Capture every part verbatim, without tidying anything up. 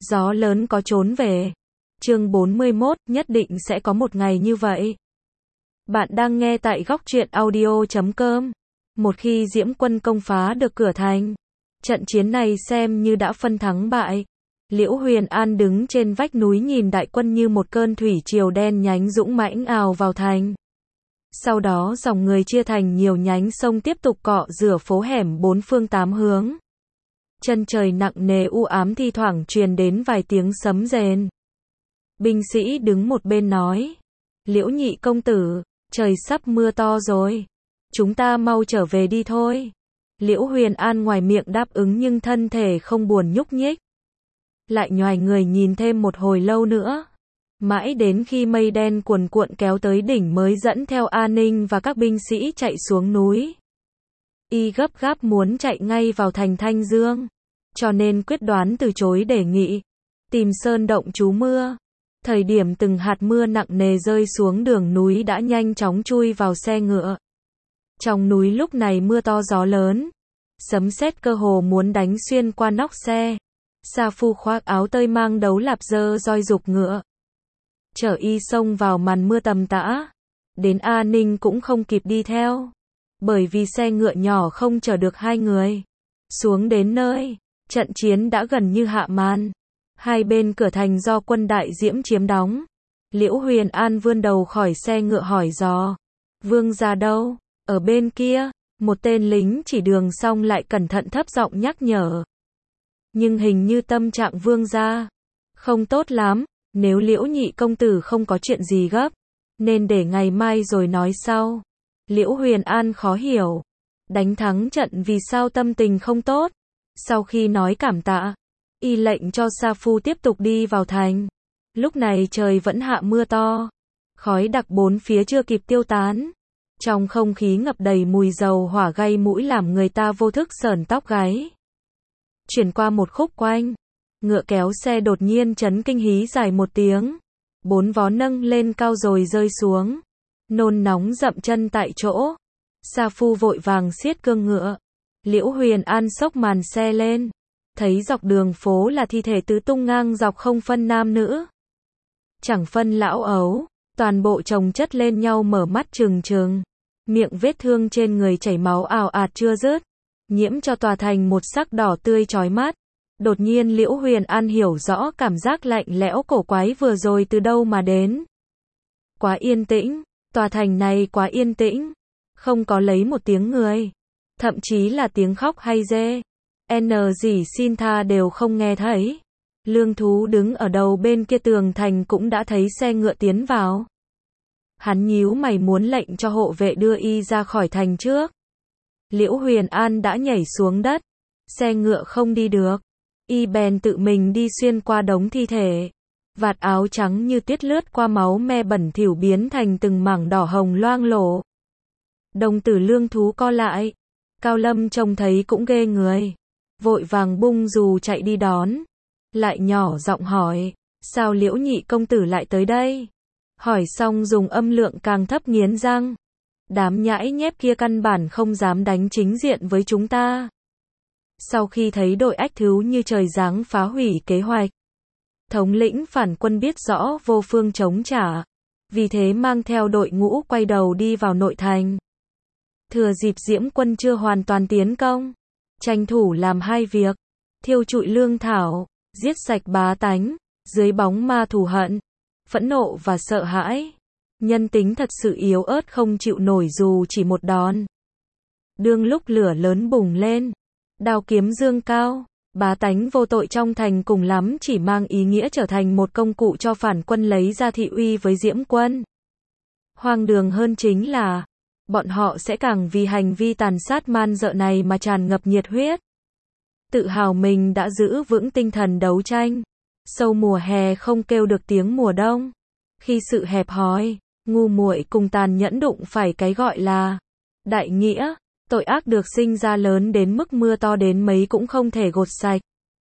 Gió lớn có trốn về. Chương bốn mươi mốt, nhất định sẽ có một ngày như vậy. Bạn đang nghe tại góc truyện audio chấm com. Một khi Diễm quân công phá được cửa thành, trận chiến này xem như đã phân thắng bại. Liễu Huyền An đứng trên vách núi nhìn đại quân như một cơn thủy triều đen nhánh dũng mãnh ào vào thành. Sau đó dòng người chia thành nhiều nhánh sông tiếp tục cọ rửa phố hẻm bốn phương tám hướng. Chân trời nặng nề u ám thi thoảng truyền đến vài tiếng sấm rền. Binh sĩ đứng một bên nói: Liễu nhị công tử, trời sắp mưa to rồi. Chúng ta mau trở về đi thôi. Liễu Huyền An ngoài miệng đáp ứng nhưng thân thể không buồn nhúc nhích. Lại nhoài người nhìn thêm một hồi lâu nữa. Mãi đến khi mây đen cuồn cuộn kéo tới đỉnh mới dẫn theo An Ninh và các binh sĩ chạy xuống núi. Y gấp gáp muốn chạy ngay vào thành Thanh Dương, cho nên quyết đoán từ chối đề nghị tìm sơn động trú mưa. Thời điểm từng hạt mưa nặng nề rơi xuống đường núi đã nhanh chóng chui vào xe ngựa. Trong núi lúc này mưa to gió lớn, sấm sét cơ hồ muốn đánh xuyên qua nóc xe. Sa Phu khoác áo tơi mang đấu lạp dơ roi giục ngựa, chở y xông vào màn mưa tầm tã. Đến An Ninh cũng không kịp đi theo, bởi vì xe ngựa nhỏ không chở được hai người. Xuống đến nơi, trận chiến đã gần như hạ màn. Hai bên cửa thành do quân Đại Diễm chiếm đóng. Liễu Huyền An vươn đầu khỏi xe ngựa hỏi dò: Vương gia đâu? Ở bên kia. Một tên lính chỉ đường xong lại cẩn thận thấp giọng nhắc nhở. Nhưng hình như tâm trạng vương gia không tốt lắm. Nếu Liễu nhị công tử không có chuyện gì gấp, nên để ngày mai rồi nói sau. Liễu Huyền An khó hiểu. Đánh thắng trận vì sao tâm tình không tốt? Sau khi nói cảm tạ, y lệnh cho Sa Phu tiếp tục đi vào thành. Lúc này trời vẫn hạ mưa to. Khói đặc bốn phía chưa kịp tiêu tán. Trong không khí ngập đầy mùi dầu hỏa gây mũi làm người ta vô thức sởn tóc gáy. Chuyển qua một khúc quanh, ngựa kéo xe đột nhiên chấn kinh hí dài một tiếng. Bốn vó nâng lên cao rồi rơi xuống. Nôn nóng dậm chân tại chỗ. Sa Phu vội vàng siết cương ngựa. Liễu Huyền An xốc màn xe lên, thấy dọc đường phố là thi thể tứ tung ngang dọc không phân nam nữ. Chẳng phân lão ấu, toàn bộ chồng chất lên nhau mở mắt trừng trừng. Miệng vết thương trên người chảy máu ào ạt chưa dứt, nhiễm cho tòa thành một sắc đỏ tươi chói mắt. Đột nhiên Liễu Huyền An hiểu rõ cảm giác lạnh lẽo cổ quái vừa rồi từ đâu mà đến. Quá yên tĩnh, tòa thành này quá yên tĩnh, không có lấy một tiếng người, thậm chí là tiếng khóc hay rê, n gì xin tha đều không nghe thấy. Lương Thú đứng ở đầu bên kia tường thành cũng đã thấy xe ngựa tiến vào. Hắn nhíu mày muốn lệnh cho hộ vệ đưa y ra khỏi thành trước. Liễu Huyền An đã nhảy xuống đất, xe ngựa không đi được, y bèn tự mình đi xuyên qua đống thi thể. Vạt áo trắng như tuyết lướt qua máu me bẩn thỉu biến thành từng mảng đỏ hồng loang lổ. Đồng tử Lương Thú co lại. Cao Lâm trông thấy cũng ghê người, vội vàng bung dù chạy đi đón. Lại nhỏ giọng hỏi: Sao Liễu nhị công tử lại tới đây? Hỏi xong dùng âm lượng càng thấp nghiến răng: Đám nhãi nhép kia căn bản không dám đánh chính diện với chúng ta. Sau khi thấy đội ách thứ như trời giáng phá hủy kế hoạch, thống lĩnh phản quân biết rõ vô phương chống trả, vì thế mang theo đội ngũ quay đầu đi vào nội thành. Thừa dịp Diễm quân chưa hoàn toàn tiến công, tranh thủ làm hai việc: thiêu trụi lương thảo, giết sạch bá tánh. Dưới bóng ma thù hận, phẫn nộ và sợ hãi, nhân tính thật sự yếu ớt không chịu nổi dù chỉ một đòn. Đương lúc lửa lớn bùng lên, đao kiếm dương cao, bá tánh vô tội trong thành cùng lắm chỉ mang ý nghĩa trở thành một công cụ cho phản quân lấy ra thị uy với Diễm quân. Hoang đường hơn chính là, bọn họ sẽ càng vì hành vi tàn sát man dợ này mà tràn ngập nhiệt huyết. Tự hào mình đã giữ vững tinh thần đấu tranh. Sâu mùa hè không kêu được tiếng mùa đông. Khi sự hẹp hòi, ngu muội cùng tàn nhẫn đụng phải cái gọi là đại nghĩa, tội ác được sinh ra lớn đến mức mưa to đến mấy cũng không thể gột sạch.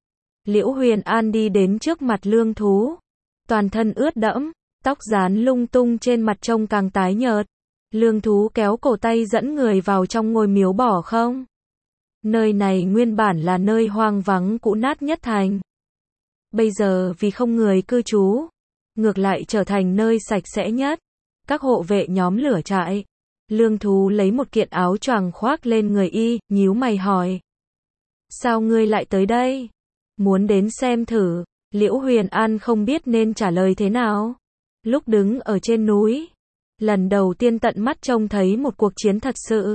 Liễu Huyền An đi đến trước mặt Lương Thú, toàn thân ướt đẫm, tóc rán lung tung trên mặt trông càng tái nhợt. Lương Thú kéo cổ tay dẫn người vào trong ngôi miếu bỏ không. Nơi này nguyên bản là nơi hoang vắng cũ nát nhất thành. Bây giờ vì không người cư trú, ngược lại trở thành nơi sạch sẽ nhất. Các hộ vệ nhóm lửa trại. Lương Thú lấy một kiện áo choàng khoác lên người y, nhíu mày hỏi. Sao ngươi lại tới đây? Muốn đến xem thử. Liễu Huyền An không biết nên trả lời thế nào. Lúc đứng ở trên núi, lần đầu tiên tận mắt trông thấy một cuộc chiến thật sự.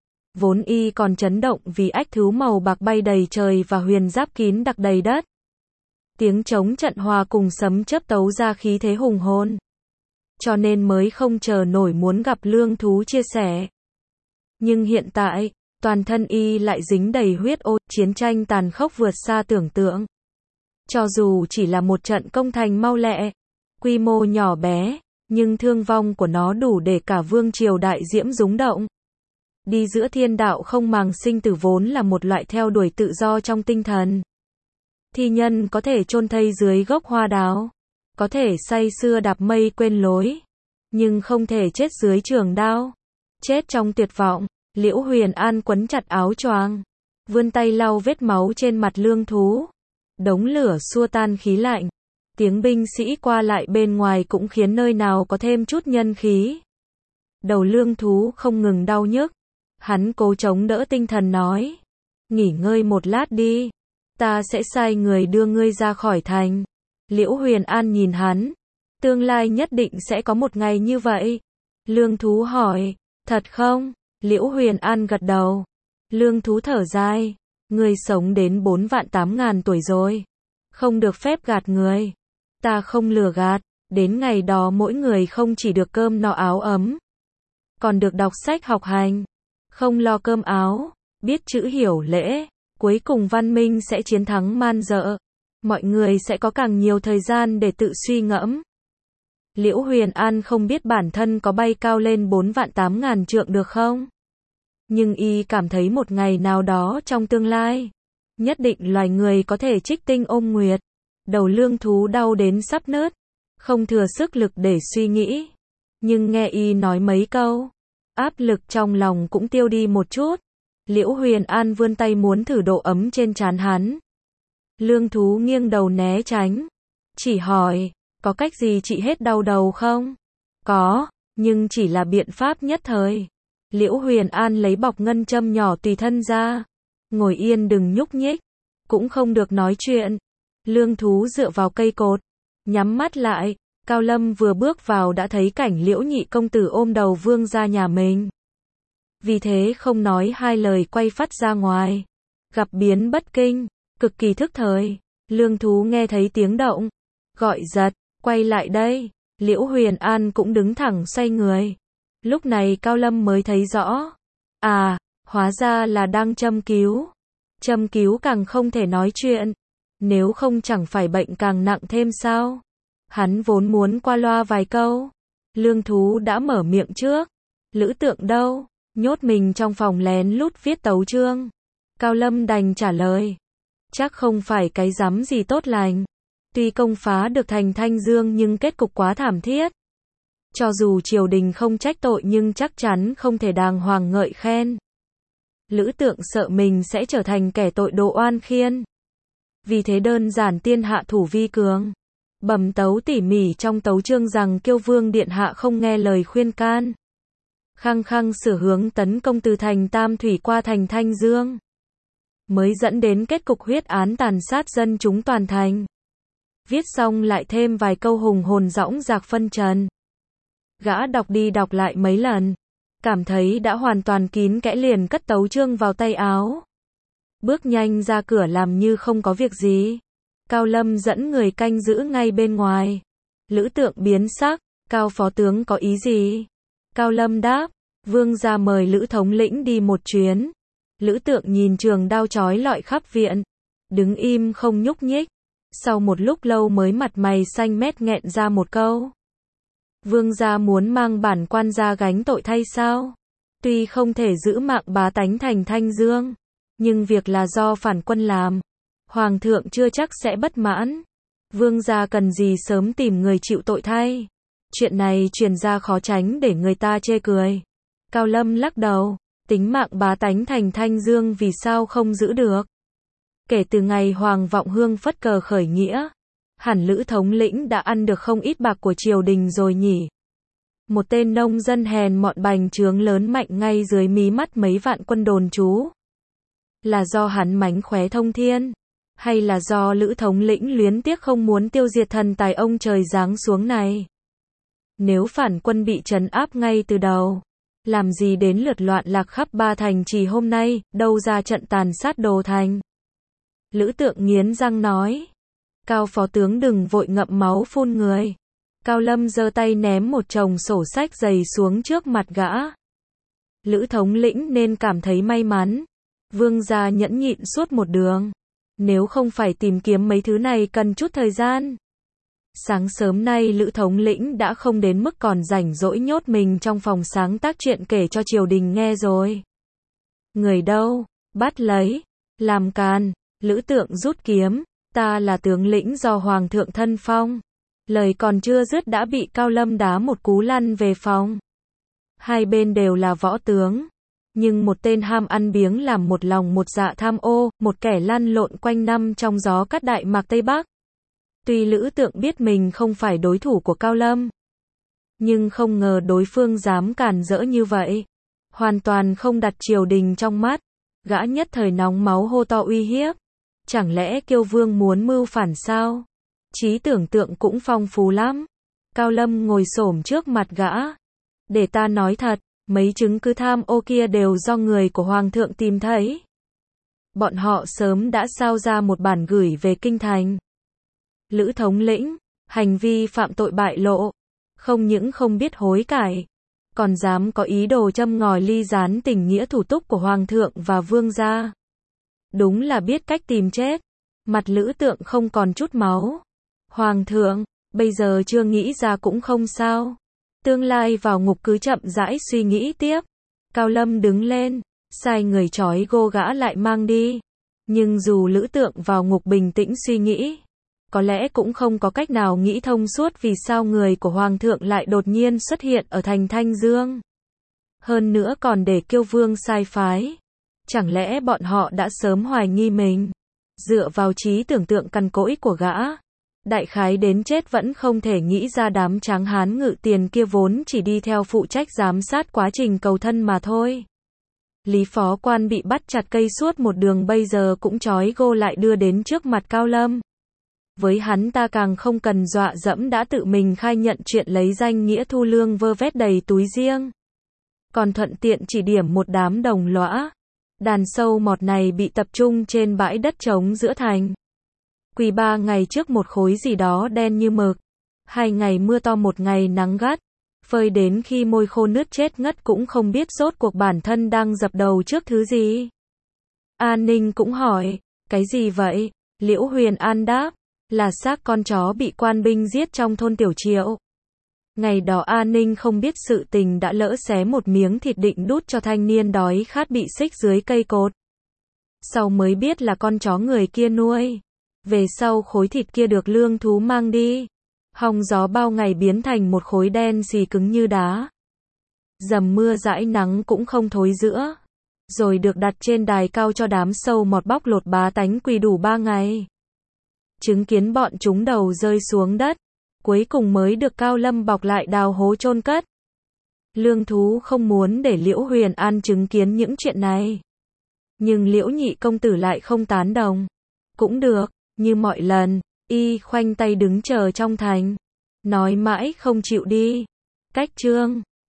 Vốn y còn chấn động vì ách thú màu bạc bay đầy trời và huyền giáp kín đặc đầy đất. Tiếng trống trận hòa cùng sấm chớp tấu ra khí thế hùng hồn. Cho nên mới không chờ nổi muốn gặp Lương Thú chia sẻ. Nhưng hiện tại, toàn thân y lại dính đầy huyết ô, chiến tranh tàn khốc vượt xa tưởng tượng. Cho dù chỉ là một trận công thành mau lẹ, quy mô nhỏ bé, nhưng thương vong của nó đủ để cả vương triều đại diễm rúng động. Đi giữa thiên đạo không màng sinh tử vốn là một loại theo đuổi tự do trong tinh thần. Thi nhân có thể chôn thây dưới gốc hoa đào, có thể say sưa đạp mây quên lối, nhưng không thể chết dưới trường đao. Chết trong tuyệt vọng. Liễu Huyền An quấn chặt áo choàng, vươn tay lau vết máu trên mặt Lương Thú. Đống lửa xua tan khí lạnh. Tiếng binh sĩ qua lại bên ngoài cũng khiến nơi nào có thêm chút nhân khí. Đầu Lương Thú không ngừng đau nhức. Hắn cố chống đỡ tinh thần nói. Nghỉ ngơi một lát đi. Ta sẽ sai người đưa ngươi ra khỏi thành. Liễu Huyền An nhìn hắn. Tương lai nhất định sẽ có một ngày như vậy. Lương Thú hỏi. Thật không? Liễu Huyền An gật đầu. Lương Thú thở dài. Ngươi sống đến bốn vạn tám ngàn tuổi rồi. Không được phép gạt người. Ta không lừa gạt. Đến ngày đó mỗi người không chỉ được cơm no áo ấm, còn được đọc sách học hành. Không lo cơm áo, biết chữ hiểu lễ. Cuối cùng văn minh sẽ chiến thắng man dợ. Mọi người sẽ có càng nhiều thời gian để tự suy ngẫm. Liễu Huyền An không biết bản thân có bay cao lên bốn vạn tám ngàn trượng được không? Nhưng y cảm thấy một ngày nào đó trong tương lai, nhất định loài người có thể trích tinh ôm nguyệt. Đầu Lương Thú đau đến sắp nứt, không thừa sức lực để suy nghĩ. Nhưng nghe y nói mấy câu, áp lực trong lòng cũng tiêu đi một chút. Liễu Huyền An vươn tay muốn thử độ ấm trên trán hắn. Lương Thú nghiêng đầu né tránh, chỉ hỏi, có cách gì trị hết đau đầu không? Có, nhưng chỉ là biện pháp nhất thời. Liễu Huyền An lấy bọc ngân châm nhỏ tùy thân ra. Ngồi yên đừng nhúc nhích, cũng không được nói chuyện. Lương Thú dựa vào cây cột, nhắm mắt lại. Cao Lâm vừa bước vào đã thấy cảnh Liễu nhị công tử ôm đầu vương ra nhà mình. Vì thế không nói hai lời quay phắt ra ngoài. Gặp biến bất kinh, cực kỳ thức thời. Lương Thú nghe thấy tiếng động, gọi giật, quay lại đây. Liễu Huyền An cũng đứng thẳng xoay người. Lúc này Cao Lâm mới thấy rõ. À, hóa ra là đang châm cứu. Châm cứu càng không thể nói chuyện. Nếu không chẳng phải bệnh càng nặng thêm sao? Hắn vốn muốn qua loa vài câu. Lương Thú đã mở miệng trước. Lữ Tượng đâu? Nhốt mình trong phòng lén lút viết tấu chương. Cao Lâm đành trả lời. Chắc không phải cái rắm gì tốt lành. Tuy công phá được thành Thanh Dương nhưng kết cục quá thảm thiết. Cho dù triều đình không trách tội nhưng chắc chắn không thể đàng hoàng ngợi khen. Lữ Tượng sợ mình sẽ trở thành kẻ tội đồ oan khiên. Vì thế đơn giản tiên hạ thủ vi cường. Bẩm tấu tỉ mỉ trong tấu chương rằng Kiêu Vương điện hạ không nghe lời khuyên can. Khăng khăng sửa hướng tấn công từ thành Tam Thủy qua thành Thanh Dương. Mới dẫn đến kết cục huyết án tàn sát dân chúng toàn thành. Viết xong lại thêm vài câu hùng hồn dõng dạc phân trần. Gã đọc đi đọc lại mấy lần. Cảm thấy đã hoàn toàn kín kẽ liền cất tấu chương vào tay áo. Bước nhanh ra cửa làm như không có việc gì. Cao Lâm dẫn người canh giữ ngay bên ngoài. Lữ Tượng biến sắc. Cao phó tướng có ý gì? Cao Lâm đáp. Vương gia mời Lữ thống lĩnh đi một chuyến. Lữ Tượng nhìn trường đao chói lọi khắp viện. Đứng im không nhúc nhích. Sau một lúc lâu mới mặt mày xanh mét nghẹn ra một câu. Vương gia muốn mang bản quan ra gánh tội thay sao? Tuy không thể giữ mạng bá tánh thành Thanh Dương, nhưng việc là do phản quân làm. Hoàng thượng chưa chắc sẽ bất mãn. Vương gia cần gì sớm tìm người chịu tội thay. Chuyện này truyền ra khó tránh để người ta chê cười. Cao Lâm lắc đầu. Tính mạng bá tánh thành Thanh Dương vì sao không giữ được? Kể từ ngày Hoàng Vọng Hương phất cờ khởi nghĩa, Hẳn Lữ thống lĩnh đã ăn được không ít bạc của triều đình rồi nhỉ. Một tên nông dân hèn mọn bành trướng lớn mạnh ngay dưới mí mắt mấy vạn quân đồn trú. Là do hắn mánh khóe thông thiên, hay là do Lữ thống lĩnh luyến tiếc không muốn tiêu diệt thần tài ông trời giáng xuống này? Nếu phản quân bị trấn áp ngay từ đầu, làm gì đến lượt loạn lạc khắp ba thành trì hôm nay, đâu ra trận tàn sát Đồ Thành? Lữ Tượng nghiến răng nói. Cao phó tướng đừng vội ngậm máu phun người. Cao Lâm giơ tay ném một chồng sổ sách dày xuống trước mặt gã. Lữ thống lĩnh nên cảm thấy may mắn. Vương gia nhẫn nhịn suốt một đường. Nếu không phải tìm kiếm mấy thứ này cần chút thời gian. Sáng sớm nay Lữ thống lĩnh đã không đến mức còn rảnh rỗi nhốt mình trong phòng sáng tác chuyện kể cho triều đình nghe rồi. Người đâu? Bắt lấy. Làm càn. Lữ Tượng rút kiếm. Ta là tướng lĩnh do Hoàng thượng thân phong. Lời còn chưa dứt đã bị Cao Lâm đá một cú lăn về phòng. Hai bên đều là võ tướng. Nhưng một tên ham ăn biếng làm một lòng một dạ tham ô, một kẻ lăn lộn quanh năm trong gió cát Đại Mạc Tây Bắc. Tuy Lữ Tượng biết mình không phải đối thủ của Cao Lâm, nhưng không ngờ đối phương dám càn rỡ như vậy. Hoàn toàn không đặt triều đình trong mắt. Gã nhất thời nóng máu hô to uy hiếp. Chẳng lẽ Kiêu Vương muốn mưu phản sao? Trí tưởng tượng cũng phong phú lắm. Cao Lâm ngồi xổm trước mặt gã. Để ta nói thật, mấy chứng cứ tham ô kia đều do người của Hoàng thượng tìm thấy. Bọn họ sớm đã sao ra một bản gửi về kinh thành. Lữ thống lĩnh, hành vi phạm tội bại lộ. Không những không biết hối cải, còn dám có ý đồ châm ngòi ly gián tình nghĩa thủ túc của Hoàng thượng và Vương gia. Đúng là biết cách tìm chết. Mặt Lữ Tượng không còn chút máu. Hoàng thượng, bây giờ chưa nghĩ ra cũng không sao. Tương lai vào ngục cứ chậm rãi suy nghĩ tiếp. Cao Lâm đứng lên, sai người trói gô gã lại mang đi. Nhưng dù Lữ Tượng vào ngục bình tĩnh suy nghĩ, có lẽ cũng không có cách nào nghĩ thông suốt vì sao người của Hoàng thượng lại đột nhiên xuất hiện ở thành Thanh Dương. Hơn nữa còn để Kiêu Vương sai phái. Chẳng lẽ bọn họ đã sớm hoài nghi mình? Dựa vào trí tưởng tượng cằn cỗi của gã, đại khái đến chết vẫn không thể nghĩ ra đám tráng hán ngự tiền kia vốn chỉ đi theo phụ trách giám sát quá trình cầu thân mà thôi. Lý phó quan bị bắt chặt cây suốt một đường bây giờ cũng trói gô lại đưa đến trước mặt Cao Lâm. Với hắn ta càng không cần dọa dẫm đã tự mình khai nhận chuyện lấy danh nghĩa thu lương vơ vét đầy túi riêng. Còn thuận tiện chỉ điểm một đám đồng lõa. Đàn sâu mọt này bị tập trung trên bãi đất trống giữa thành. Quỳ ba ngày trước một khối gì đó đen như mực. Hai ngày mưa to một ngày nắng gắt. Phơi đến khi môi khô nước chết ngất cũng không biết rốt cuộc bản thân đang dập đầu trước thứ gì. An Ninh cũng hỏi, cái gì vậy? Liễu Huyền An đáp, là xác con chó bị quan binh giết trong thôn Tiểu Triệu. Ngày đó An Ninh không biết sự tình đã lỡ xé một miếng thịt định đút cho thanh niên đói khát bị xích dưới cây cột. Sau mới biết là con chó người kia nuôi. Về sau khối thịt kia được lương thú mang đi. Hong gió bao ngày biến thành một khối đen xì cứng như đá. Dầm mưa dãi nắng cũng không thối rữa. Rồi được đặt trên đài cao cho đám sâu mọt bóc lột bá tánh quỳ đủ ba ngày. Chứng kiến bọn chúng đầu rơi xuống đất. Cuối cùng mới được Cao Lâm bọc lại đào hố chôn cất. Lương thú không muốn để Liễu Huyền An chứng kiến những chuyện này. Nhưng Liễu nhị công tử lại không tán đồng. Cũng được, như mọi lần, y khoanh tay đứng chờ trong thành. Nói mãi không chịu đi. Cách chương